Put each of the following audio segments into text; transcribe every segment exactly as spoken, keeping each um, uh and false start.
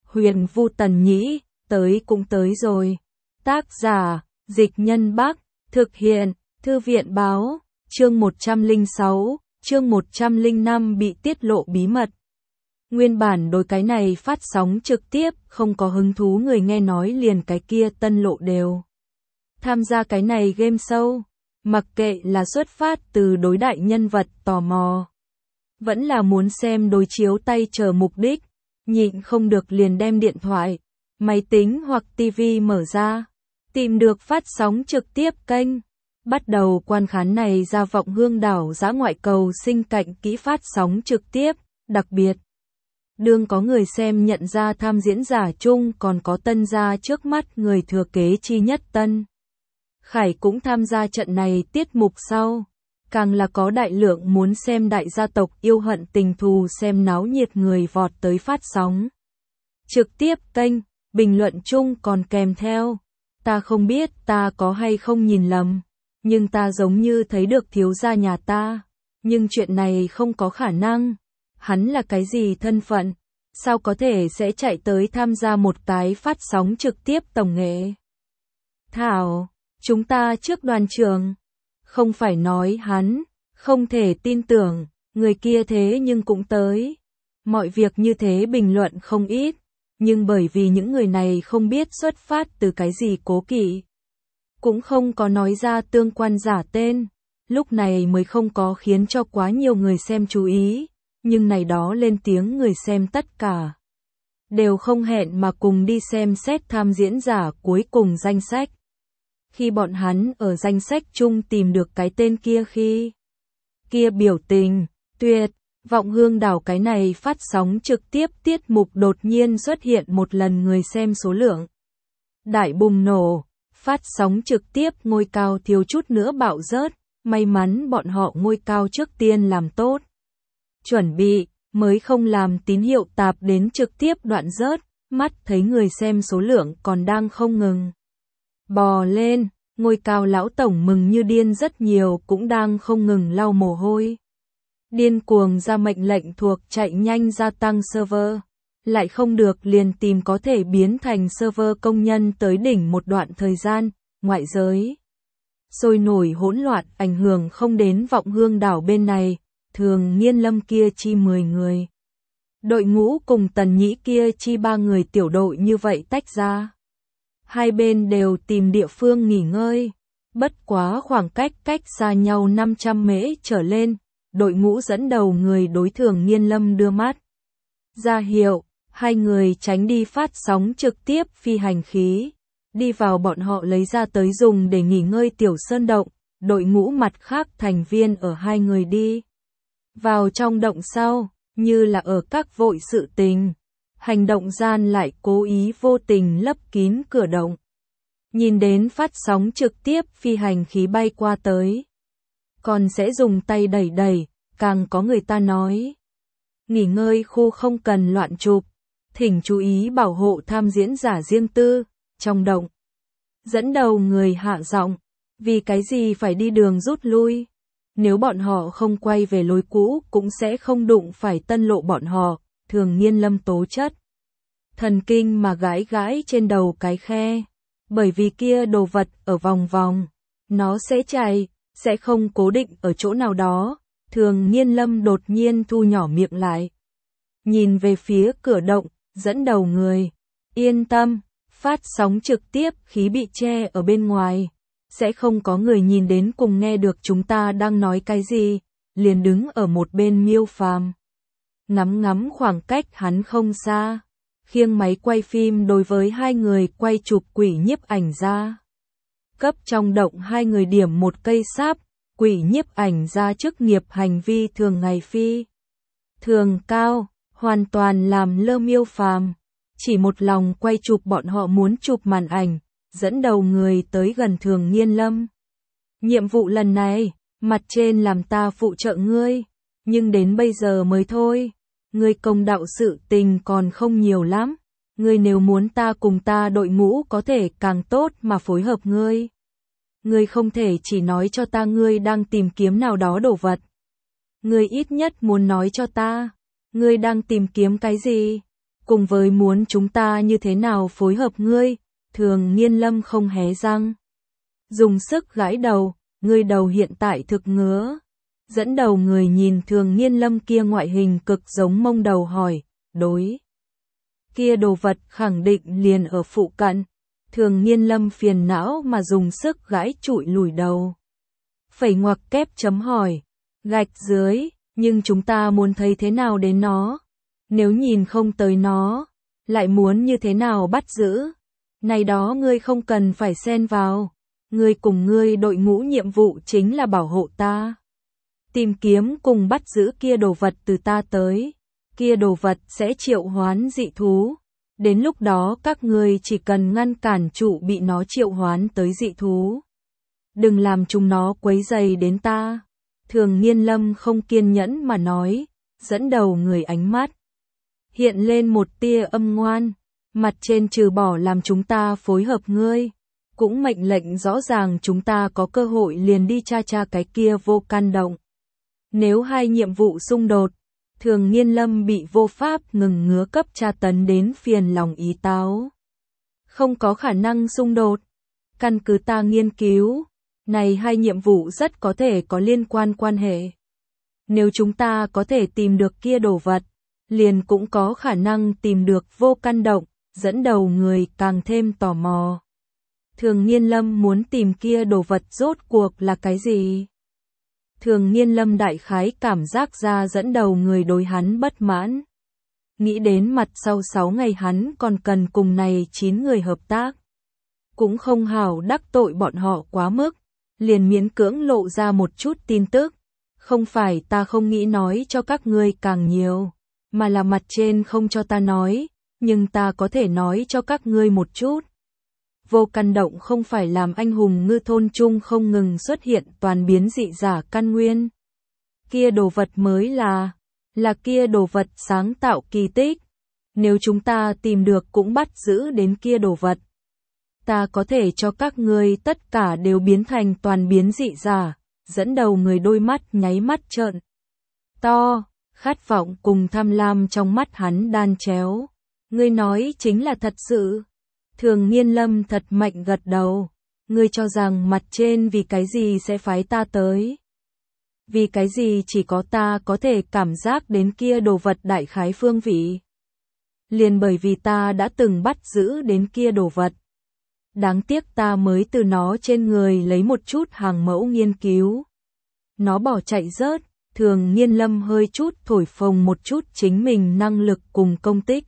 Huyền Vu Tần Nhĩ, tới cũng tới rồi. Tác giả, Dịch Nhân Bắc, thực hiện, Thư viện Báo, chương một trăm lẻ sáu, chương một trăm lẻ năm bị tiết lộ bí mật. Nguyên bản đối cái này phát sóng trực tiếp, không có hứng thú người nghe nói liền cái kia tân lộ đều tham gia cái này game show, mặc kệ là xuất phát từ đối đại nhân vật tò mò, vẫn là muốn xem đối chiếu tay chờ mục đích, nhịn không được liền đem điện thoại, máy tính hoặc tivi mở ra, tìm được phát sóng trực tiếp kênh, bắt đầu quan khán này ra Vọng Hương đảo dã ngoại cầu sinh cạnh kỹ phát sóng trực tiếp, đặc biệt. Đương có người xem nhận ra tham diễn giả chung còn có Tân gia trước mắt người thừa kế chi nhất Tân Khải cũng tham gia trận này tiết mục sau, càng là có đại lượng muốn xem đại gia tộc yêu hận tình thù xem náo nhiệt người vọt tới phát sóng trực tiếp kênh, bình luận chung còn kèm theo, ta không biết ta có hay không nhìn lầm, nhưng ta giống như thấy được thiếu gia nhà ta, nhưng chuyện này không có khả năng, hắn là cái gì thân phận, sao có thể sẽ chạy tới tham gia một cái phát sóng trực tiếp tổng nghệ. Thảo, chúng ta trước đoàn trường, không phải nói hắn, không thể tin tưởng, người kia thế nhưng cũng tới. Mọi việc như thế bình luận không ít, nhưng bởi vì những người này không biết xuất phát từ cái gì cố kỵ, cũng không có nói ra tương quan giả tên, lúc này mới không có khiến cho quá nhiều người xem chú ý, nhưng này đó lên tiếng người xem tất cả đều không hẹn mà cùng đi xem xét tham diễn giả cuối cùng danh sách. Khi bọn hắn ở danh sách chung tìm được cái tên kia khi kia biểu tình tuyệt, Vọng Hương đảo cái này phát sóng trực tiếp tiết mục đột nhiên xuất hiện một lần người xem số lượng đại bùng nổ, phát sóng trực tiếp ngôi cao thiếu chút nữa bạo rớt, may mắn bọn họ ngôi cao trước tiên làm tốt chuẩn bị, mới không làm tín hiệu tạp đến trực tiếp đoạn rớt, mắt thấy người xem số lượng còn đang không ngừng bò lên, ngôi cao lão tổng mừng như điên rất nhiều cũng đang không ngừng lau mồ hôi. Điên cuồng ra mệnh lệnh thuộc chạy nhanh gia tăng server, lại không được liền tìm có thể biến thành server công nhân tới đỉnh một đoạn thời gian, ngoại giới sôi nổi hỗn loạn ảnh hưởng không đến Vọng Hương đảo bên này, Thường Nghiên Lâm kia chi mười người. Đội ngũ cùng Tần Nhĩ kia chi ba người tiểu đội như vậy tách ra. Hai bên đều tìm địa phương nghỉ ngơi, bất quá khoảng cách cách xa nhau năm trăm mễ trở lên, đội ngũ dẫn đầu người đối Thường Nghiên Lâm đưa mắt ra hiệu, hai người tránh đi phát sóng trực tiếp phi hành khí, đi vào bọn họ lấy ra tới dùng để nghỉ ngơi tiểu sơn động, đội ngũ mặt khác thành viên ở hai người đi vào trong động sau, như là ở các vội sự tình. Hành động gian lại cố ý vô tình lấp kín cửa động. Nhìn đến phát sóng trực tiếp phi hành khí bay qua tới. Còn sẽ dùng tay đẩy đẩy, càng có người ta nói. Nghỉ ngơi khu không cần loạn chụp, thỉnh chú ý bảo hộ tham diễn giả riêng tư, trong động. Dẫn đầu người hạ giọng, vì cái gì phải đi đường rút lui. Nếu bọn họ không quay về lối cũ cũng sẽ không đụng phải tân lộ bọn họ. Thường Nghiên Lâm tố chất thần kinh mà gãi gãi trên đầu cái khe, bởi vì kia đồ vật ở vòng vòng, nó sẽ chạy, sẽ không cố định ở chỗ nào đó. Thường Nghiên Lâm đột nhiên thu nhỏ miệng lại, nhìn về phía cửa động, dẫn đầu người, yên tâm, phát sóng trực tiếp khí bị che ở bên ngoài, sẽ không có người nhìn đến cùng nghe được chúng ta đang nói cái gì, liền đứng ở một bên Miêu Phàm. Ngắm ngắm khoảng cách hắn không xa, khiêng máy quay phim đối với hai người quay chụp quỷ nhiếp ảnh ra. Cấp trong động hai người điểm một cây sáp, quỷ nhiếp ảnh ra chức nghiệp hành vi thường ngày phi thường cao, hoàn toàn làm lơ Miêu Phàm, chỉ một lòng quay chụp bọn họ muốn chụp màn ảnh, dẫn đầu người tới gần Thường Nghiên Lâm. Nhiệm vụ lần này, mặt trên làm ta phụ trợ ngươi, nhưng đến bây giờ mới thôi. Ngươi công đạo sự tình còn không nhiều lắm, ngươi nếu muốn ta cùng ta đội ngũ có thể càng tốt mà phối hợp ngươi. Ngươi không thể chỉ nói cho ta ngươi đang tìm kiếm nào đó đồ vật. Ngươi ít nhất muốn nói cho ta, ngươi đang tìm kiếm cái gì? cùng với muốn chúng ta như thế nào phối hợp ngươi, Thường Nghiên Lâm không hé răng. Dùng sức gãi đầu, ngươi đầu hiện tại thực ngứa. Dẫn đầu người nhìn Thường Nghiên Lâm kia ngoại hình cực giống mông đầu hỏi, đối. Kia đồ vật khẳng định liền ở phụ cận. Thường Nghiên Lâm phiền não mà dùng sức gãi trụi lùi đầu. Phẩy ngoặc kép chấm hỏi, gạch dưới, nhưng chúng ta muốn thấy thế nào đến nó? Nếu nhìn không tới nó, lại muốn như thế nào bắt giữ? Này đó ngươi không cần phải xen vào. Ngươi cùng ngươi đội ngũ nhiệm vụ chính là bảo hộ ta. Tìm kiếm cùng bắt giữ kia đồ vật từ ta tới. Kia đồ vật sẽ triệu hoán dị thú. Đến lúc đó các ngươi chỉ cần ngăn cản trụ bị nó triệu hoán tới dị thú. Đừng làm chúng nó quấy rầy đến ta. Thường Nghiên Lâm không kiên nhẫn mà nói, dẫn đầu người ánh mắt. Hiện lên một tia âm ngoan, mặt trên trừ bỏ làm chúng ta phối hợp ngươi. Cũng mệnh lệnh rõ ràng chúng ta có cơ hội liền đi tra tra cái kia vô can động. Nếu hai nhiệm vụ xung đột, Thường Nghiên Lâm bị vô pháp ngừng ngứa cấp tra tấn đến phiền lòng ý táo. Không có khả năng xung đột. Căn cứ ta nghiên cứu, này hai nhiệm vụ rất có thể có liên quan quan hệ. Nếu chúng ta có thể tìm được kia đồ vật, liền cũng có khả năng tìm được vô căn động, dẫn đầu người càng thêm tò mò. Thường Nghiên Lâm muốn tìm kia đồ vật rốt cuộc là cái gì? Thường Nghiên Lâm đại khái cảm giác ra dẫn đầu người đối hắn bất mãn. Nghĩ đến mặt sau sáu ngày hắn còn cần cùng này chín người hợp tác. Cũng không hảo đắc tội bọn họ quá mức, liền miễn cưỡng lộ ra một chút tin tức. Không phải ta không nghĩ nói cho các ngươi càng nhiều, mà là mặt trên không cho ta nói, nhưng ta có thể nói cho các ngươi một chút. Vô căn động không phải làm anh hùng ngư thôn chung không ngừng xuất hiện toàn biến dị giả căn nguyên. Kia đồ vật mới là, là kia đồ vật sáng tạo kỳ tích. Nếu chúng ta tìm được cũng bắt giữ đến kia đồ vật, ta có thể cho các ngươi tất cả đều biến thành toàn biến dị giả. Dẫn đầu người đôi mắt nháy mắt trợn to, khát vọng cùng tham lam trong mắt hắn đan chéo. Ngươi nói chính là thật sự. Thường Nghiên Lâm thật mạnh gật đầu. Ngươi cho rằng mặt trên vì cái gì sẽ phái ta tới? Vì cái gì chỉ có ta có thể cảm giác đến kia đồ vật đại khái phương vị? Liền bởi vì ta đã từng bắt giữ đến kia đồ vật. Đáng tiếc ta mới từ nó trên người lấy một chút hàng mẫu nghiên cứu. Nó bỏ chạy rớt. Thường Nghiên Lâm hơi chút thổi phồng một chút chính mình năng lực cùng công tích.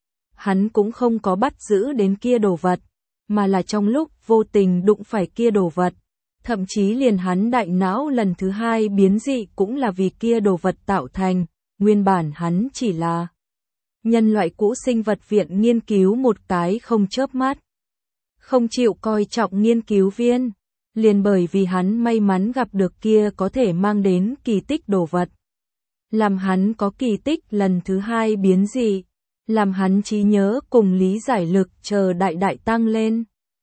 Hắn cũng không có bắt giữ đến kia đồ vật, mà là trong lúc vô tình đụng phải kia đồ vật. Thậm chí liền hắn đại não lần thứ hai biến dị cũng là vì kia đồ vật tạo thành. Nguyên bản hắn chỉ là nhân loại cũ sinh vật viện nghiên cứu một cái không chớp mắt. Không chịu coi trọng nghiên cứu viên. Liền bởi vì hắn may mắn gặp được kia có thể mang đến kỳ tích đồ vật. Làm hắn có kỳ tích lần thứ hai biến dị. Làm hắn trí nhớ cùng lý giải lực chờ đại đại tăng lên.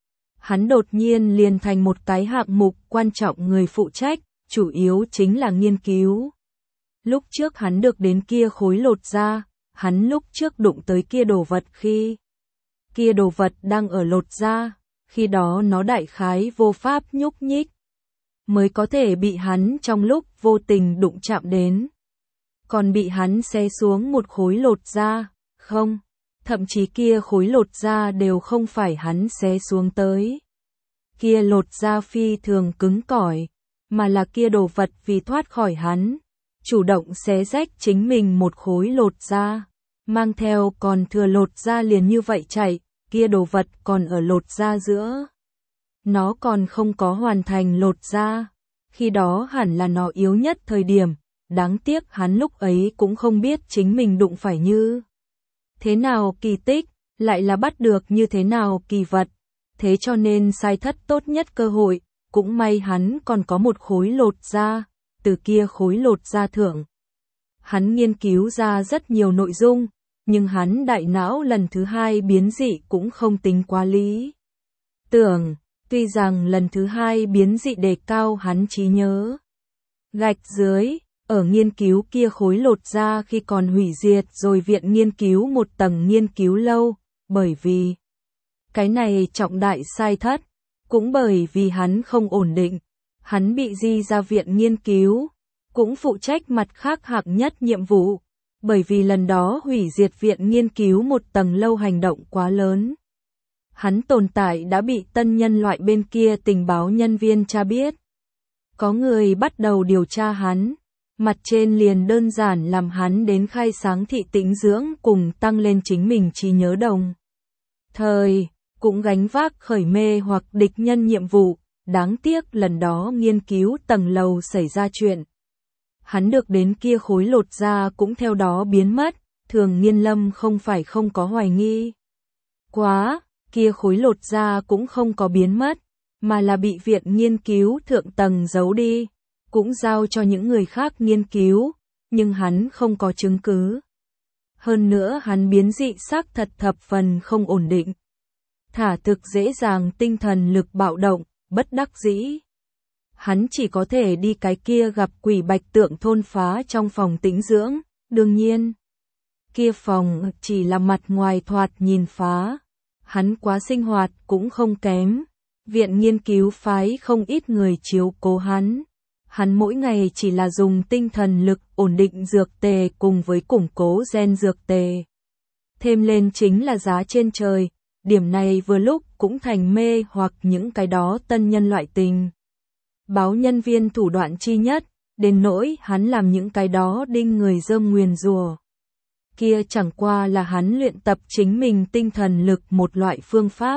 Hắn đột nhiên liền thành một cái hạng mục quan trọng người phụ trách, chủ yếu chính là nghiên cứu. Lúc trước hắn được đến kia khối lột da, hắn lúc trước đụng tới kia đồ vật khi kia đồ vật đang ở lột da. Khi đó nó đại khái vô pháp nhúc nhích, mới có thể bị hắn trong lúc vô tình đụng chạm đến. Còn bị hắn xé xuống một khối lột da, không, thậm chí kia khối lột da đều không phải hắn xé xuống tới. Kia lột da phi thường cứng cỏi, mà là kia đồ vật vì thoát khỏi hắn, chủ động xé rách chính mình một khối lột da, mang theo còn thừa lột da liền như vậy chạy. Kia đồ vật còn ở lột da giữa. Nó còn không có hoàn thành lột da. Khi đó hẳn là nó yếu nhất thời điểm. Đáng tiếc hắn lúc ấy cũng không biết chính mình đụng phải như thế nào kỳ tích, lại là bắt được như thế nào kỳ vật. Thế cho nên sai thất tốt nhất cơ hội. Cũng may hắn còn có một khối lột da. Từ kia khối lột da thượng, hắn nghiên cứu ra rất nhiều nội dung. Nhưng hắn đại não lần thứ hai biến dị cũng không tính quá lý tưởng, tuy rằng lần thứ hai biến dị đề cao hắn trí nhớ. Gạch dưới, ở nghiên cứu kia khối lột da khi còn hủy diệt rồi viện nghiên cứu một tầng nghiên cứu lâu, bởi vì cái này trọng đại sai thất, cũng bởi vì hắn không ổn định, hắn bị di ra viện nghiên cứu, cũng phụ trách mặt khác hạng nhất nhiệm vụ, bởi vì lần đó hủy diệt viện nghiên cứu một tầng lâu hành động quá lớn. Hắn tồn tại đã bị tân nhân loại bên kia tình báo nhân viên tra biết. Có người bắt đầu điều tra hắn, mặt trên liền đơn giản làm hắn đến khai sáng thị tĩnh dưỡng cùng tăng lên chính mình trí nhớ đồng. Thời, cũng gánh vác khởi mê hoặc địch nhân nhiệm vụ, đáng tiếc lần đó nghiên cứu tầng lầu xảy ra chuyện. Hắn được đến kia khối lột da cũng theo đó biến mất, Thường Nghiên Lâm không phải không có hoài nghi. Quá, kia khối lột da cũng không có biến mất, mà là bị viện nghiên cứu thượng tầng giấu đi, cũng giao cho những người khác nghiên cứu, nhưng hắn không có chứng cứ. Hơn nữa hắn biến dị xác thật thập phần không ổn định. Thả thực dễ dàng tinh thần lực bạo động, bất đắc dĩ. Hắn chỉ có thể đi cái kia gặp quỷ bạch tượng thôn phá trong phòng tĩnh dưỡng, đương nhiên. Kia phòng chỉ là mặt ngoài thoạt nhìn phá. Hắn quá sinh hoạt cũng không kém. Viện nghiên cứu phái không ít người chiếu cố hắn. Hắn mỗi ngày chỉ là dùng tinh thần lực ổn định dược tề cùng với củng cố gen dược tề. Thêm lên chính là giá trên trời, điểm này vừa lúc cũng thành mê hoặc những cái đó tân nhân loại tình. Báo nhân viên thủ đoạn chi nhất, đến nỗi hắn làm những cái đó đinh người dơm nguyền rủa. Kia chẳng qua là hắn luyện tập chính mình tinh thần lực một loại phương pháp.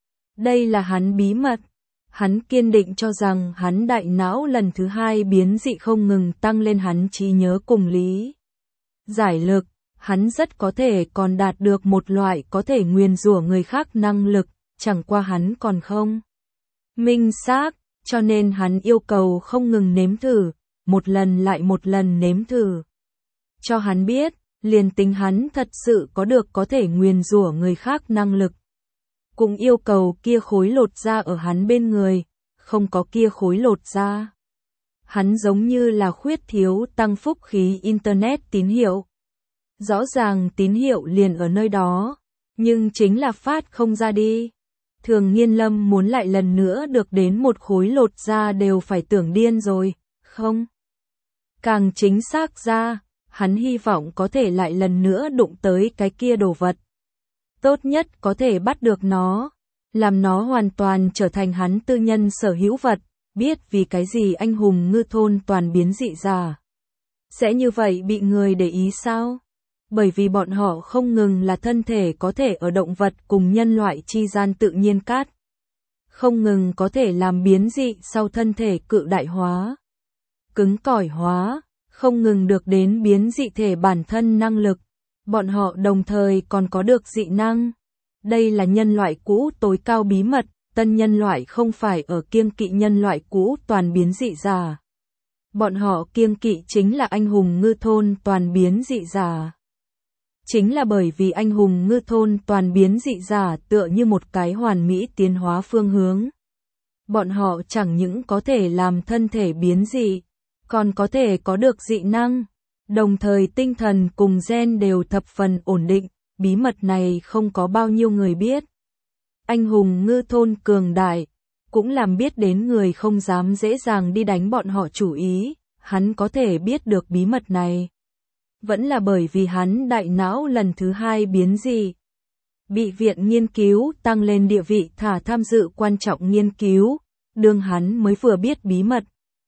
Đây là hắn bí mật. Hắn kiên định cho rằng hắn đại não lần thứ hai biến dị không ngừng tăng lên hắn trí nhớ cùng lý. Giải lực, hắn rất có thể còn đạt được một loại có thể nguyền rủa người khác năng lực, chẳng qua hắn còn không minh xác, cho nên hắn yêu cầu không ngừng nếm thử, một lần lại một lần nếm thử. Cho hắn biết, liền tính hắn thật sự có được có thể nguyền rủa người khác năng lực. Cũng yêu cầu kia khối lột da ở hắn bên người, không có kia khối lột da. Hắn giống như là khuyết thiếu tăng phúc khí Internet tín hiệu. Rõ ràng tín hiệu liền ở nơi đó, nhưng chính là phát không ra đi. Thường Nghiên Lâm muốn lại lần nữa được đến một khối lột da đều phải tưởng điên rồi, không? Càng chính xác ra, hắn hy vọng có thể lại lần nữa đụng tới cái kia đồ vật. Tốt nhất có thể bắt được nó, làm nó hoàn toàn trở thành hắn tư nhân sở hữu vật, biết vì cái gì anh hùng ngư thôn toàn biến dị giả. Sẽ như vậy bị người để ý sao? Bởi vì bọn họ không ngừng là thân thể có thể ở động vật cùng nhân loại chi gian tự nhiên cát. Không ngừng có thể làm biến dị sau thân thể cự đại hóa, cứng cỏi hóa, không ngừng được đến biến dị thể bản thân năng lực. Bọn họ đồng thời còn có được dị năng. Đây là nhân loại cũ tối cao bí mật, tân nhân loại không phải ở kiêng kỵ nhân loại cũ toàn biến dị giả. Bọn họ kiêng kỵ chính là anh hùng ngư thôn toàn biến dị giả. Chính là bởi vì anh hùng ngư thôn toàn biến dị giả tựa như một cái hoàn mỹ tiến hóa phương hướng. Bọn họ chẳng những có thể làm thân thể biến dị, còn có thể có được dị năng. Đồng thời tinh thần cùng gen đều thập phần ổn định, bí mật này không có bao nhiêu người biết. Anh hùng ngư thôn cường đại, cũng làm biết đến người không dám dễ dàng đi đánh bọn họ chủ ý, hắn có thể biết được bí mật này. Vẫn là bởi vì hắn đại não lần thứ hai biến dị. Bị viện nghiên cứu tăng lên địa vị thả tham dự quan trọng nghiên cứu, đương hắn mới vừa biết bí mật.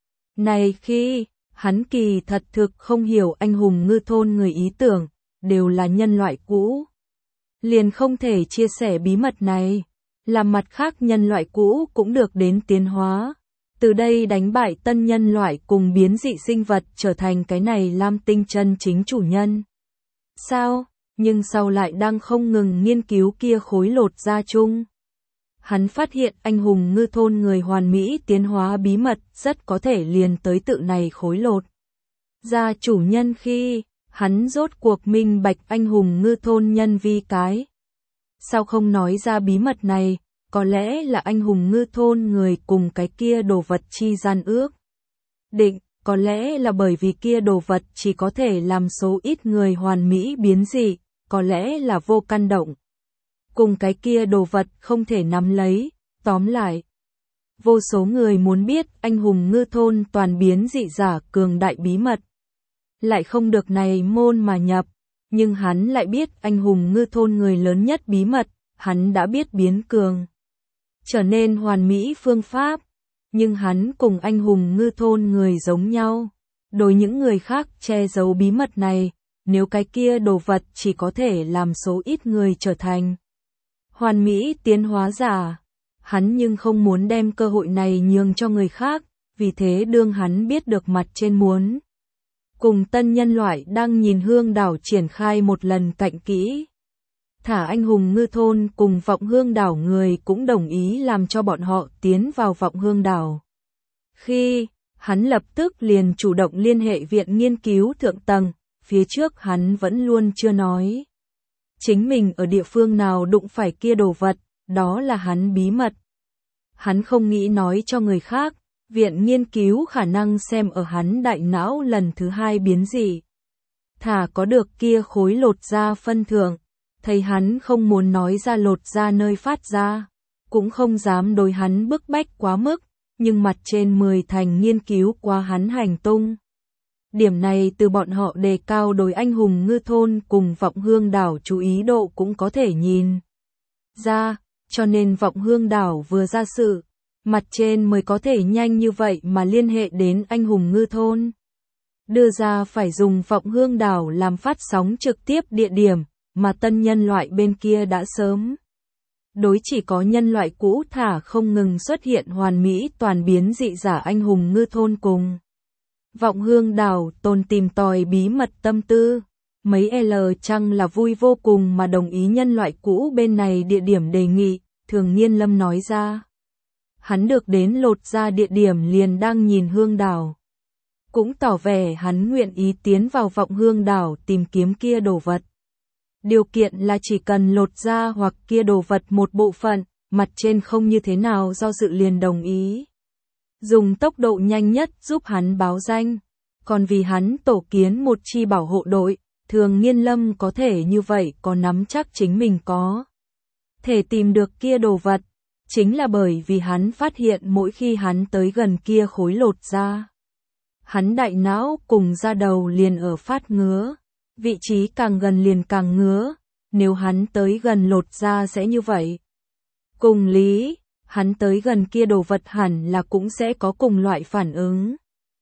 Này khi... Hắn kỳ thật thực không hiểu anh hùng ngư thôn người ý tưởng, đều là nhân loại cũ. Liền không thể chia sẻ bí mật này, làm mặt khác nhân loại cũ cũng được đến tiến hóa. Từ đây đánh bại tân nhân loại cùng biến dị sinh vật trở thành cái này Lam Tinh chân chính chủ nhân. Sao? Nhưng sau lại đang không ngừng nghiên cứu kia khối lột da chung. Hắn phát hiện anh hùng ngư thôn người hoàn mỹ tiến hóa bí mật rất có thể liền tới tự này khối lột da chủ nhân khi hắn rốt cuộc minh bạch anh hùng ngư thôn nhân vi cái. Sao không nói ra bí mật này, có lẽ là anh hùng ngư thôn người cùng cái kia đồ vật chi gian ước định, có lẽ là bởi vì kia đồ vật chỉ có thể làm số ít người hoàn mỹ biến dị, có lẽ là vô căn động. Cùng cái kia đồ vật không thể nắm lấy, tóm lại. Vô số người muốn biết anh hùng ngư thôn toàn biến dị giả cường đại bí mật. Lại không được này môn mà nhập, nhưng hắn lại biết anh hùng ngư thôn người lớn nhất bí mật, hắn đã biết biến cường. Trở nên hoàn mỹ phương pháp, nhưng hắn cùng anh hùng ngư thôn người giống nhau. Đối những người khác che giấu bí mật này, nếu cái kia đồ vật chỉ có thể làm số ít người trở thành hoàn mỹ tiến hóa giả. Hắn nhưng không muốn đem cơ hội này nhường cho người khác, vì thế đương hắn biết được mặt trên muốn. Cùng tân nhân loại đang nhìn hương đảo triển khai một lần cạnh kỹ. Thả anh hùng ngư thôn cùng vọng hương đảo người cũng đồng ý làm cho bọn họ tiến vào vọng hương đảo. Khi, hắn lập tức liền chủ động liên hệ viện nghiên cứu thượng tầng, phía trước hắn vẫn luôn chưa nói. Chính mình ở địa phương nào đụng phải kia đồ vật, đó là hắn bí mật. Hắn không nghĩ nói cho người khác, viện nghiên cứu khả năng xem ở hắn đại não lần thứ hai biến dị. Thả có được kia khối lột da phân thưởng, thấy hắn không muốn nói ra lột da nơi phát ra, cũng không dám đối hắn bức bách quá mức, nhưng mặt trên mười thành nghiên cứu qua hắn hành tung. Điểm này từ bọn họ đề cao đối anh hùng ngư thôn cùng vọng hương đảo chú ý độ cũng có thể nhìn ra, cho nên vọng hương đảo vừa ra sự, mặt trên mới có thể nhanh như vậy mà liên hệ đến anh hùng ngư thôn. Đưa ra phải dùng vọng hương đảo làm phát sóng trực tiếp địa điểm, mà tân nhân loại bên kia đã sớm. Đối chỉ có nhân loại cũ thả không ngừng xuất hiện hoàn mỹ toàn biến dị giả anh hùng ngư thôn cùng. Vọng hương đảo tồn tìm tòi bí mật tâm tư. Mấy L chăng là vui vô cùng mà đồng ý nhân loại cũ bên này địa điểm đề nghị, Thường Nghiên Lâm nói ra. Hắn được đến lột ra địa điểm liền đang nhìn hương đảo. Cũng tỏ vẻ hắn nguyện ý tiến vào vọng hương đảo tìm kiếm kia đồ vật. Điều kiện là chỉ cần lột ra hoặc kia đồ vật một bộ phận, mặt trên không như thế nào do dự liền đồng ý. Dùng tốc độ nhanh nhất giúp hắn báo danh, còn vì hắn tổ kiến một chi bảo hộ đội, Thường Nghiên Lâm có thể như vậy có nắm chắc chính mình có thể tìm được kia đồ vật, chính là bởi vì hắn phát hiện mỗi khi hắn tới gần kia khối lột ra. Hắn đại não cùng da đầu liền ở phát ngứa, vị trí càng gần liền càng ngứa, nếu hắn tới gần lột ra sẽ như vậy. Cùng lý, hắn tới gần kia đồ vật hẳn là cũng sẽ có cùng loại phản ứng.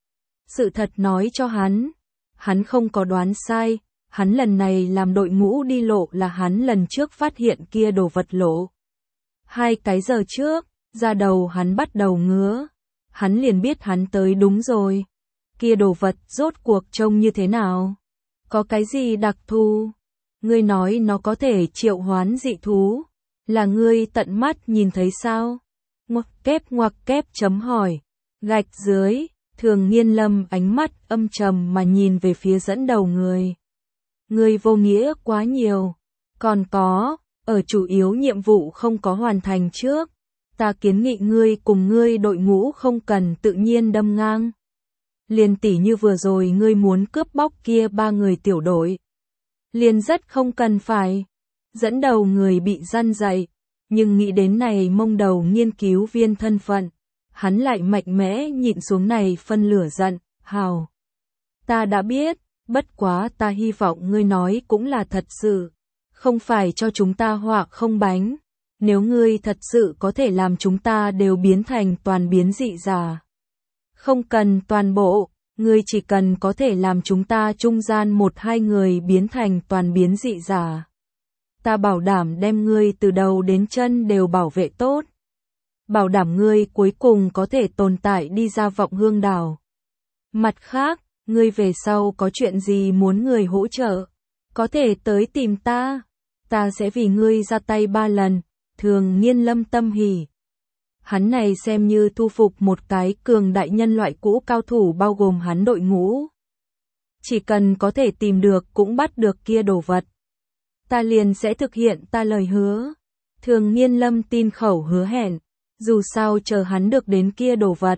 Sự thật nói cho hắn, hắn không có đoán sai, hắn lần này làm đội ngũ đi lộ là hắn lần trước phát hiện kia đồ vật lộ. Hai cái giờ trước, da đầu hắn bắt đầu ngứa, hắn liền biết hắn tới đúng rồi. Kia đồ vật rốt cuộc trông như thế nào? Có cái gì đặc thù? Ngươi nói nó có thể triệu hoán dị thú, là ngươi tận mắt nhìn thấy sao? Ngoặc kép ngoặc kép chấm hỏi, gạch dưới, Thường Nghiên Lâm ánh mắt âm trầm mà nhìn về phía dẫn đầu người. Ngươi vô nghĩa quá nhiều, còn có, ở chủ yếu nhiệm vụ không có hoàn thành trước, ta kiến nghị ngươi cùng ngươi đội ngũ không cần tự nhiên đâm ngang. Liền tỉ như vừa rồi ngươi muốn cướp bóc kia ba người tiểu đội. Liền rất không cần phải. Dẫn đầu người bị răn dạy, nhưng nghĩ đến này mông đầu nghiên cứu viên thân phận. Hắn lại mạnh mẽ nhịn xuống này phân lửa giận, hào. Ta đã biết, bất quá ta hy vọng ngươi nói cũng là thật sự. Không phải cho chúng ta họa không bánh. Nếu ngươi thật sự có thể làm chúng ta đều biến thành toàn biến dị giả. Không cần toàn bộ, ngươi chỉ cần có thể làm chúng ta trung gian một hai người biến thành toàn biến dị giả. Ta bảo đảm đem ngươi từ đầu đến chân đều bảo vệ tốt. Bảo đảm ngươi cuối cùng có thể tồn tại đi ra vọng hương đảo. Mặt khác, ngươi về sau có chuyện gì muốn người hỗ trợ, có thể tới tìm ta. Ta sẽ vì ngươi ra tay ba lần, Thường Nghiên Lâm tâm hỉ. Hắn này xem như thu phục một cái cường đại nhân loại cũ cao thủ bao gồm hắn đội ngũ. Chỉ cần có thể tìm được cũng bắt được kia đồ vật. Ta liền sẽ thực hiện ta lời hứa. Thường Nghiên Lâm tin khẩu hứa hẹn, dù sao chờ hắn được đến kia đồ vật,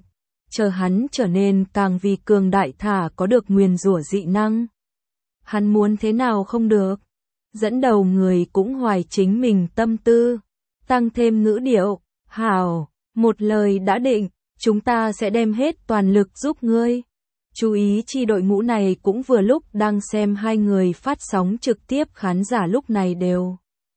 chờ hắn trở nên càng vì cường đại thả có được nguyền rủa dị năng. Hắn muốn thế nào không được. Dẫn đầu người cũng hoài chính mình tâm tư, tăng thêm ngữ điệu, hảo, một lời đã định, chúng ta sẽ đem hết toàn lực giúp ngươi. Chú ý chi đội ngũ này cũng vừa lúc đang xem hai người phát sóng trực tiếp, khán giả lúc này đều.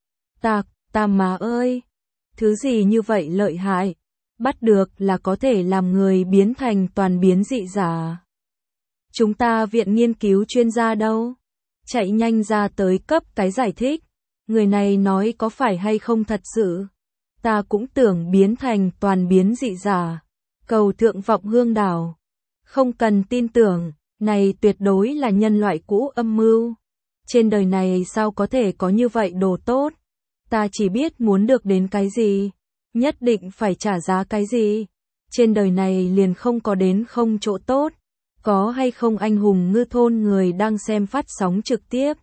Ta, ta má ơi, thứ gì như vậy lợi hại, bắt được là có thể làm người biến thành toàn biến dị giả. Chúng ta viện nghiên cứu chuyên gia đâu? Chạy nhanh ra tới cấp cái giải thích. Người này nói có phải hay không thật sự? Ta cũng tưởng biến thành toàn biến dị giả. Cầu thượng vọng hương đảo. Không cần tin tưởng, này tuyệt đối là nhân loại cũ âm mưu. Trên đời này sao có thể có như vậy đồ tốt? Ta chỉ biết muốn được đến cái gì, nhất định phải trả giá cái gì. Trên đời này liền không có đến không chỗ tốt. Có hay không anh hùng ngư thôn người đang xem phát sóng trực tiếp?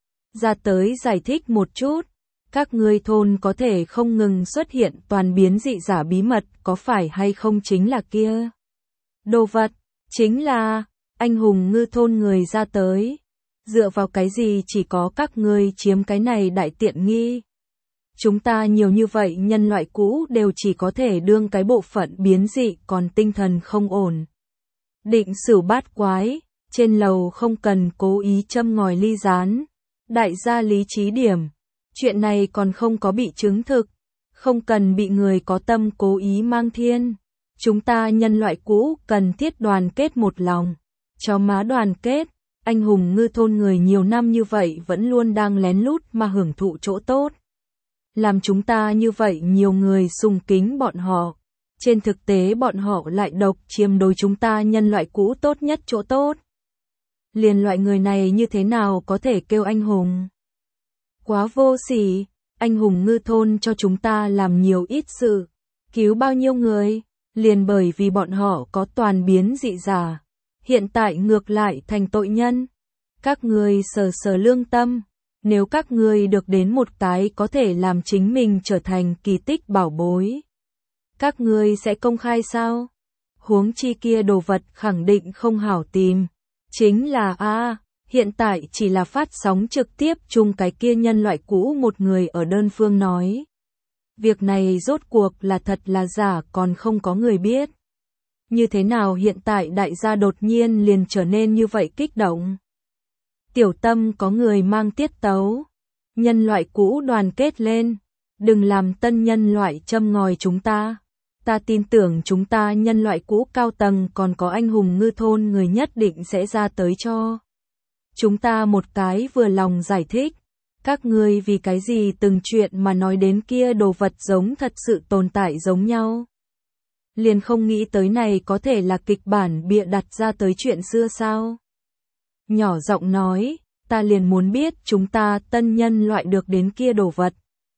Ra tới giải thích một chút. Các ngươi thôn có thể không ngừng xuất hiện toàn biến dị giả bí mật, có phải hay không chính là kia đồ vật, chính là anh hùng ngư thôn người ra tới. Dựa vào cái gì chỉ có các ngươi chiếm cái này đại tiện nghi? Chúng ta nhiều như vậy nhân loại cũ đều chỉ có thể đương cái bộ phận biến dị, còn tinh thần không ổn. Định xử bát quái, trên lầu không cần cố ý châm ngòi ly gián. Đại gia lý trí điểm, chuyện này còn không có bị chứng thực, không cần bị người có tâm cố ý mang thiên. Chúng ta nhân loại cũ cần thiết đoàn kết một lòng, cho má đoàn kết. Anh hùng ngư thôn người nhiều năm như vậy vẫn luôn đang lén lút mà hưởng thụ chỗ tốt. Làm chúng ta như vậy nhiều người sùng kính bọn họ. Trên thực tế bọn họ lại độc chiếm đối chúng ta nhân loại cũ tốt nhất chỗ tốt. Liền loại người này như thế nào có thể kêu anh hùng? Quá vô sỉ, anh hùng ngư thôn cho chúng ta làm nhiều ít sự, cứu bao nhiêu người, liền bởi vì bọn họ có toàn biến dị giả. Hiện tại ngược lại thành tội nhân. Các ngươi sờ sờ lương tâm, nếu các ngươi được đến một cái có thể làm chính mình trở thành kỳ tích bảo bối, các ngươi sẽ công khai sao? Huống chi kia đồ vật khẳng định không hảo tìm. Chính là a à, hiện tại chỉ là phát sóng trực tiếp chung cái kia nhân loại cũ một người ở đơn phương nói. Việc này rốt cuộc là thật là giả còn không có người biết. Như thế nào hiện tại đại gia đột nhiên liền trở nên như vậy kích động? Tiểu tâm có người mang tiết tấu. Nhân loại cũ đoàn kết lên. Đừng làm tân nhân loại châm ngòi chúng ta. Ta tin tưởng chúng ta nhân loại cũ cao tầng còn có anh hùng ngư thôn người nhất định sẽ ra tới cho chúng ta một cái vừa lòng giải thích. Các ngươi vì cái gì từng chuyện mà nói đến kia đồ vật giống thật sự tồn tại giống nhau. Liền không nghĩ tới này có thể là kịch bản bịa đặt ra tới chuyện xưa sao? Nhỏ giọng nói, ta liền muốn biết chúng ta tân nhân loại được đến kia đồ vật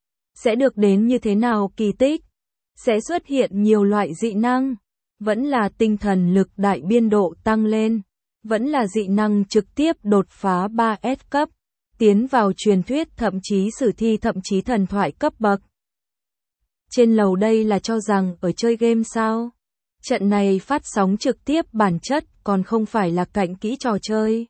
sẽ được đến như thế nào kỳ tích, sẽ xuất hiện nhiều loại dị năng, vẫn là tinh thần lực đại biên độ tăng lên, vẫn là dị năng trực tiếp đột phá ba S cấp, tiến vào truyền thuyết thậm chí sử thi thậm chí thần thoại cấp bậc. Trên lầu đây là cho rằng ở chơi game sao? Trận này phát sóng trực tiếp bản chất còn không phải là cạnh kỹ trò chơi.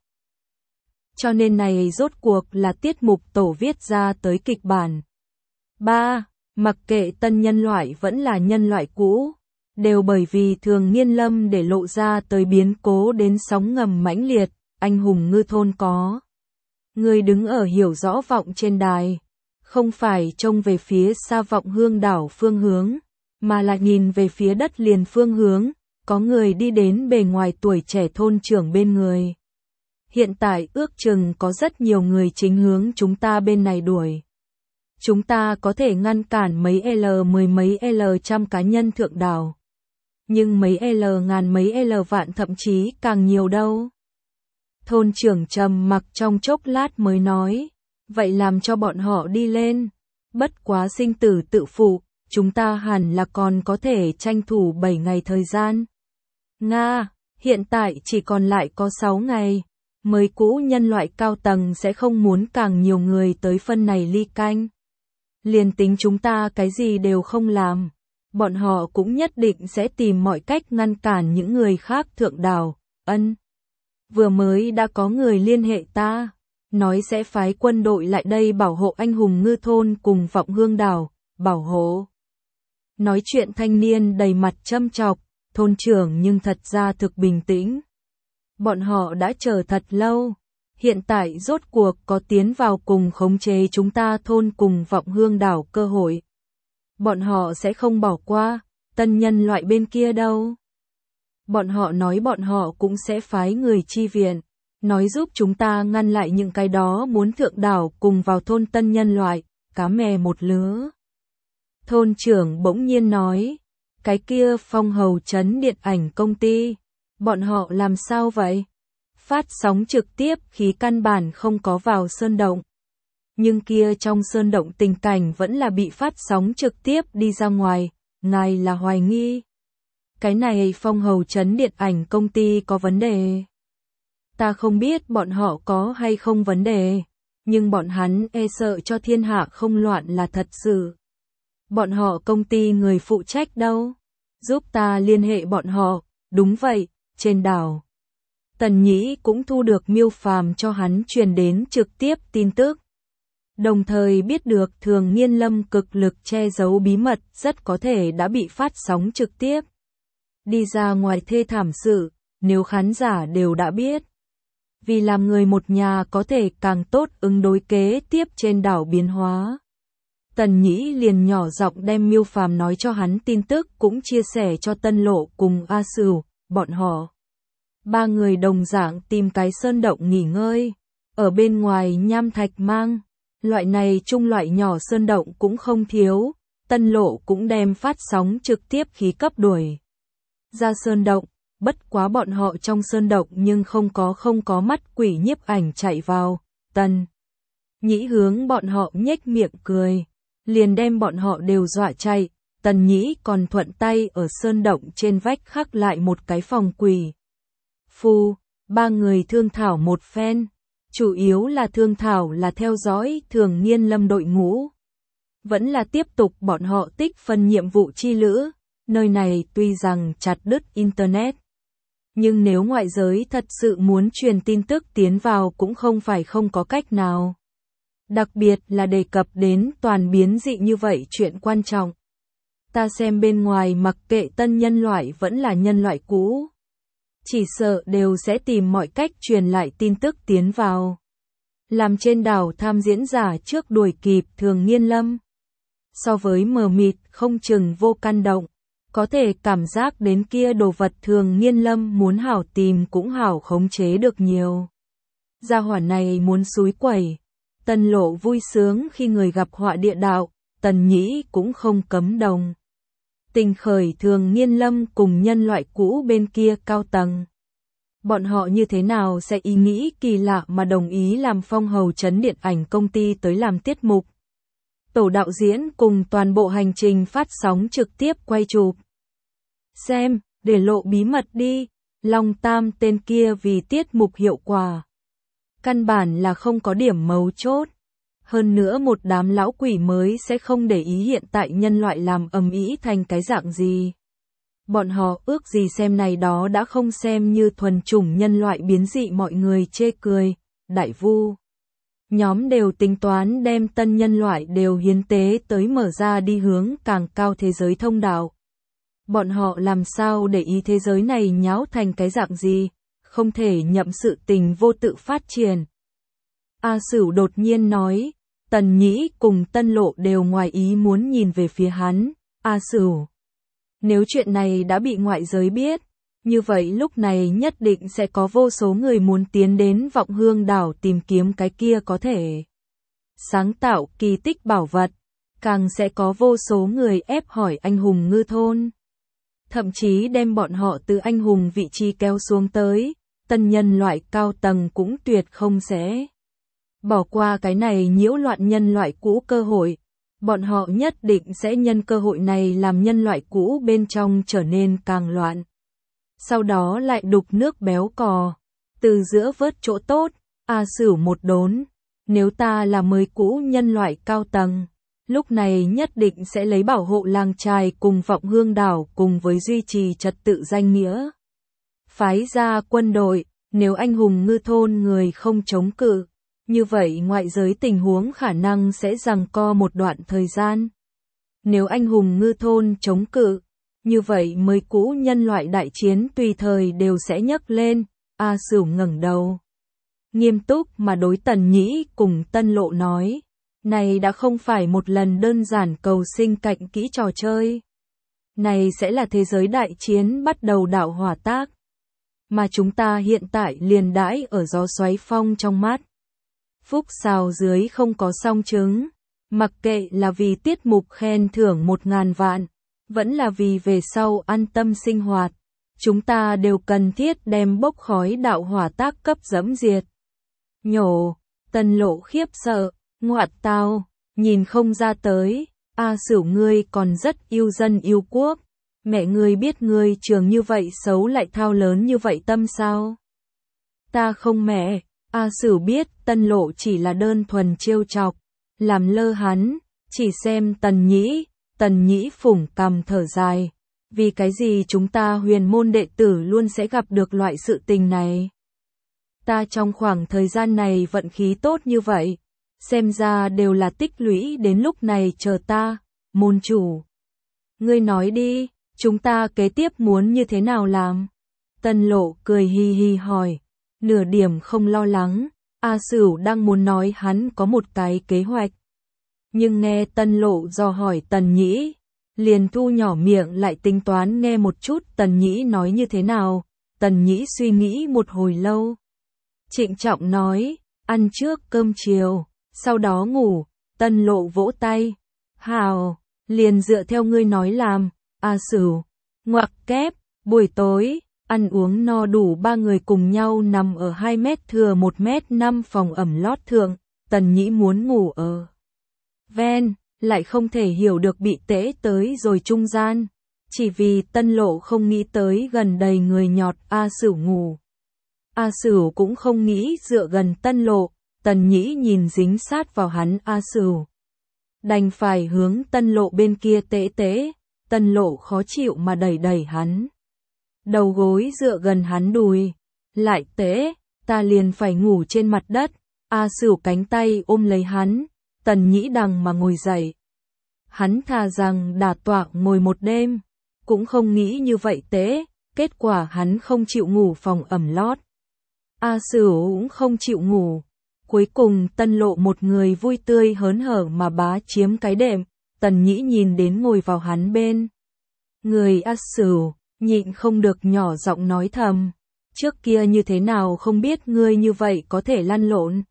Cho nên này rốt cuộc là tiết mục tổ viết ra tới kịch bản. ba. Mặc kệ tân nhân loại vẫn là nhân loại cũ, đều bởi vì thường nghiên lâm để lộ ra tới biến cố đến sóng ngầm mãnh liệt, anh hùng ngư thôn có. Người đứng ở hiểu rõ vọng trên đài, không phải trông về phía xa vọng hương đảo phương hướng, mà là nhìn về phía đất liền phương hướng, có người đi đến bề ngoài tuổi trẻ thôn trưởng bên người. Hiện tại ước chừng có rất nhiều người chính hướng chúng ta bên này đuổi. Chúng ta có thể ngăn cản mấy L mười mấy L trăm cá nhân thượng đảo. Nhưng mấy L ngàn mấy L vạn thậm chí càng nhiều đâu. Thôn trưởng trầm mặc trong chốc lát mới nói, vậy làm cho bọn họ đi lên. Bất quá sinh tử tự phụ, chúng ta hẳn là còn có thể tranh thủ bảy ngày thời gian. Nga, hiện tại chỉ còn lại có sáu ngày. Mới cũ nhân loại cao tầng sẽ không muốn càng nhiều người tới phân này ly canh. Liền tính chúng ta cái gì đều không làm, bọn họ cũng nhất định sẽ tìm mọi cách ngăn cản những người khác thượng đảo. Ân, vừa mới đã có người liên hệ ta, nói sẽ phái quân đội lại đây bảo hộ anh hùng ngư thôn cùng Vọng Hương đảo, bảo hộ. Nói chuyện thanh niên đầy mặt châm chọc, thôn trưởng nhưng thật ra thực bình tĩnh. Bọn họ đã chờ thật lâu, hiện tại rốt cuộc có tiến vào cùng khống chế chúng ta thôn cùng Vọng Hương đảo cơ hội. Bọn họ sẽ không bỏ qua, tân nhân loại bên kia đâu. Bọn họ nói bọn họ cũng sẽ phái người chi viện, nói giúp chúng ta ngăn lại những cái đó muốn thượng đảo cùng vào thôn tân nhân loại, cá mè một lứa. Thôn trưởng bỗng nhiên nói, cái kia Phong Hầu Trấn điện ảnh công ty, bọn họ làm sao vậy? Phát sóng trực tiếp khí căn bản không có vào sơn động. Nhưng kia trong sơn động tình cảnh vẫn là bị phát sóng trực tiếp đi ra ngoài, ngài là hoài nghi. Cái này Phong Hầu Trấn điện ảnh công ty có vấn đề. Ta không biết bọn họ có hay không vấn đề, nhưng bọn hắn e sợ cho thiên hạ không loạn là thật sự. Bọn họ công ty người phụ trách đâu? Giúp ta liên hệ bọn họ, đúng vậy, trên đảo. Tần Nhĩ cũng thu được Miêu Phàm cho hắn truyền đến trực tiếp tin tức. Đồng thời biết được Thường Nghiên Lâm cực lực che giấu bí mật rất có thể đã bị phát sóng trực tiếp. Đi ra ngoài thê thảm sự, nếu khán giả đều đã biết. Vì làm người một nhà có thể càng tốt ứng đối kế tiếp trên đảo biến hóa. Tần Nhĩ liền nhỏ giọng đem Miêu Phàm nói cho hắn tin tức cũng chia sẻ cho Tân Lộ cùng A Sửu, bọn họ. Ba người đồng dạng tìm cái sơn động nghỉ ngơi, ở bên ngoài nham thạch mang, loại này trung loại nhỏ sơn động cũng không thiếu, Tân Lộ cũng đem phát sóng trực tiếp khí cấp đuổi ra sơn động, bất quá bọn họ trong sơn động nhưng không có không có mắt quỷ nhiếp ảnh chạy vào, Tần Nhĩ hướng bọn họ nhếch miệng cười, liền đem bọn họ đều dọa chạy, Tần Nhĩ còn thuận tay ở sơn động trên vách khắc lại một cái phòng quỷ. Phu, ba người thương thảo một phen, chủ yếu là thương thảo là theo dõi Thường Nghiên Lâm đội ngũ. Vẫn là tiếp tục bọn họ tích phân nhiệm vụ chi lữ, nơi này tuy rằng chặt đứt Internet. Nhưng nếu ngoại giới thật sự muốn truyền tin tức tiến vào cũng không phải không có cách nào. Đặc biệt là đề cập đến toàn biến dị như vậy chuyện quan trọng. Ta xem bên ngoài mặc kệ tân nhân loại vẫn là nhân loại cũ. Chỉ sợ đều sẽ tìm mọi cách truyền lại tin tức tiến vào. Làm trên đảo tham diễn giả trước đuổi kịp Thường Nghiên Lâm. So với mờ mịt không chừng vô căn động, có thể cảm giác đến kia đồ vật Thường Nghiên Lâm muốn hảo tìm cũng hảo khống chế được nhiều. Gia hỏa này muốn xúi quẩy. Tân Lộ vui sướng khi người gặp họa địa đạo, Tần Nhĩ cũng không cấm đồng. Tình khởi Thường Nghiên Lâm cùng nhân loại cũ bên kia cao tầng. Bọn họ như thế nào sẽ ý nghĩ kỳ lạ mà đồng ý làm Phong Hầu Trấn điện ảnh công ty tới làm tiết mục. Tổ đạo diễn cùng toàn bộ hành trình phát sóng trực tiếp quay chụp. Xem, để lộ bí mật đi, Long Tam tên kia vì tiết mục hiệu quả. Căn bản là không có điểm mấu chốt. Hơn nữa một đám lão quỷ mới sẽ không để ý hiện tại nhân loại làm ầm ĩ thành cái dạng gì. Bọn họ ước gì xem này đó đã không xem như thuần chủng nhân loại biến dị mọi người chê cười, đại vu. Nhóm đều tính toán đem tân nhân loại đều hiến tế tới mở ra đi hướng càng cao thế giới thông đạo. Bọn họ làm sao để ý thế giới này nháo thành cái dạng gì, không thể nhậm sự tình vô tự phát triển. A Sửu đột nhiên nói, Tần Nhĩ cùng Tân Lộ đều ngoài ý muốn nhìn về phía hắn, A Sửu. Nếu chuyện này đã bị ngoại giới biết, như vậy lúc này nhất định sẽ có vô số người muốn tiến đến Vọng Hương đảo tìm kiếm cái kia có thể sáng tạo kỳ tích bảo vật, càng sẽ có vô số người ép hỏi anh hùng ngư thôn. Thậm chí đem bọn họ từ anh hùng vị trí kéo xuống tới, tân nhân loại cao tầng cũng tuyệt không sẽ bỏ qua cái này nhiễu loạn nhân loại cũ cơ hội. Bọn họ nhất định sẽ nhân cơ hội này làm nhân loại cũ bên trong trở nên càng loạn. Sau đó lại đục nước béo cò, từ giữa vớt chỗ tốt, A Sửu một đốn. Nếu ta là mới cũ nhân loại cao tầng, lúc này nhất định sẽ lấy bảo hộ làng trài cùng Vọng Hương đảo cùng với duy trì trật tự danh nghĩa. Phái ra quân đội, nếu anh hùng ngư thôn người không chống cự, như vậy ngoại giới tình huống khả năng sẽ giằng co một đoạn thời gian. Nếu anh hùng ngư thôn chống cự, như vậy mới cũ nhân loại đại chiến tùy thời đều sẽ nhấc lên. A Sửu ngẩng đầu, nghiêm túc mà đối Tần Nhĩ cùng Tân Lộ nói, này đã không phải một lần đơn giản cầu sinh cạnh kỹ trò chơi. Này sẽ là thế giới đại chiến bắt đầu đảo hỏa tác. Mà chúng ta hiện tại liền đãi ở gió xoáy phong trong mát. Phúc xào dưới không có song trứng. Mặc kệ là vì tiết mục khen thưởng một ngàn vạn, vẫn là vì về sau an tâm sinh hoạt. Chúng ta đều cần thiết đem bốc khói đạo hỏa tác cấp dẫm diệt. Nhổ, Tân Lộ khiếp sợ, ngoạt tao, nhìn không ra tới, A Sửu ngươi còn rất yêu dân yêu quốc. Mẹ ngươi biết ngươi trường như vậy xấu lại thao lớn như vậy tâm sao? Ta không mẹ, A Sửu biết Tân Lộ chỉ là đơn thuần trêu chọc, làm lơ hắn, chỉ xem Tần Nhĩ, Tần Nhĩ phủng cằm thở dài. Vì cái gì chúng ta huyền môn đệ tử luôn sẽ gặp được loại sự tình này? Ta trong khoảng thời gian này vận khí tốt như vậy, xem ra đều là tích lũy đến lúc này chờ ta, môn chủ. Ngươi nói đi. Chúng ta kế tiếp muốn như thế nào làm? Tân Lộ cười hi hi hỏi, nửa điểm không lo lắng, A Sửu đang muốn nói hắn có một cái kế hoạch. Nhưng nghe Tân Lộ dò hỏi Tần Nhĩ, liền thu nhỏ miệng lại tính toán nghe một chút Tần Nhĩ nói như thế nào. Tần Nhĩ suy nghĩ một hồi lâu. Trịnh trọng nói, ăn trước cơm chiều, sau đó ngủ. Tân Lộ vỗ tay, hào, liền dựa theo ngươi nói làm. A Sửu, ngoặc kép, buổi tối, ăn uống no đủ ba người cùng nhau nằm ở hai mét thừa một mét năm phòng ẩm lót thượng, Tần Nhĩ muốn ngủ ở ven, lại không thể hiểu được bị tễ tới rồi trung gian, chỉ vì Tân Lộ không nghĩ tới gần đầy người nhọt A Sửu ngủ. A Sửu cũng không nghĩ dựa gần Tân Lộ, Tần Nhĩ nhìn dính sát vào hắn A Sửu. Đành phải hướng Tân Lộ bên kia tễ tễ. Tân Lộ khó chịu mà đẩy đẩy hắn. Đầu gối dựa gần hắn đùi. Lại tế, ta liền phải ngủ trên mặt đất. A Sửu cánh tay ôm lấy hắn. Tần Nhĩ đằng mà ngồi dậy. Hắn thà rằng đả tọa ngồi một đêm. Cũng không nghĩ như vậy tế. Kết quả hắn không chịu ngủ phòng ẩm lót. A Sửu cũng không chịu ngủ. Cuối cùng Tân Lộ một người vui tươi hớn hở mà bá chiếm cái đệm. Tần Nhĩ nhìn đến ngồi vào hắn bên. Người A Sửu, nhịn không được nhỏ giọng nói thầm. Trước kia như thế nào không biết ngươi như vậy có thể lăn lộn.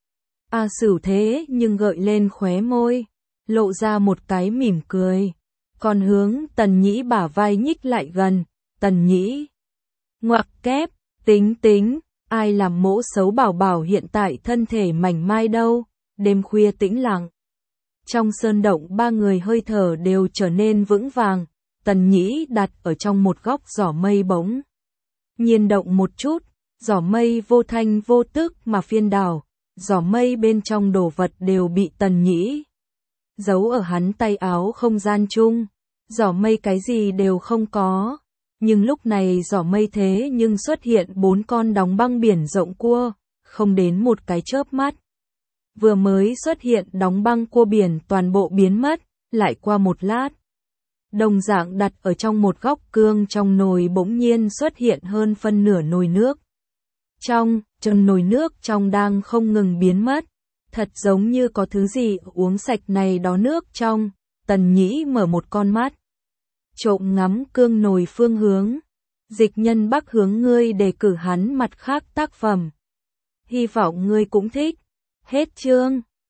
A Sửu thế nhưng gợi lên khóe môi, lộ ra một cái mỉm cười. Còn hướng Tần Nhĩ bả vai nhích lại gần. Tần Nhĩ, ngoặc kép, tính tính, ai làm mỗ xấu bảo bảo hiện tại thân thể mảnh mai đâu. Đêm khuya tĩnh lặng. Trong sơn động ba người hơi thở đều trở nên vững vàng, Tần Nhĩ đặt ở trong một góc giỏ mây bỗng nhiên động một chút, giỏ mây vô thanh vô tức mà phiên đảo, giỏ mây bên trong đồ vật đều bị Tần Nhĩ giấu ở hắn tay áo không gian chung, giỏ mây cái gì đều không có, nhưng lúc này giỏ mây thế nhưng xuất hiện bốn con đóng băng biển rộng cua, không đến một cái chớp mắt. Vừa mới xuất hiện đóng băng cua biển toàn bộ biến mất, lại qua một lát. Đồng dạng đặt ở trong một góc cương trong nồi bỗng nhiên xuất hiện hơn phân nửa nồi nước. Trong, trong nồi nước trong đang không ngừng biến mất. Thật giống như có thứ gì uống sạch này đó nước trong. Tần Nhĩ mở một con mắt. Trộm ngắm cương nồi phương hướng. Dịch Nhân Bắc hướng ngươi đề cử hắn mặt khác tác phẩm. Hy vọng ngươi cũng thích. Hết chương.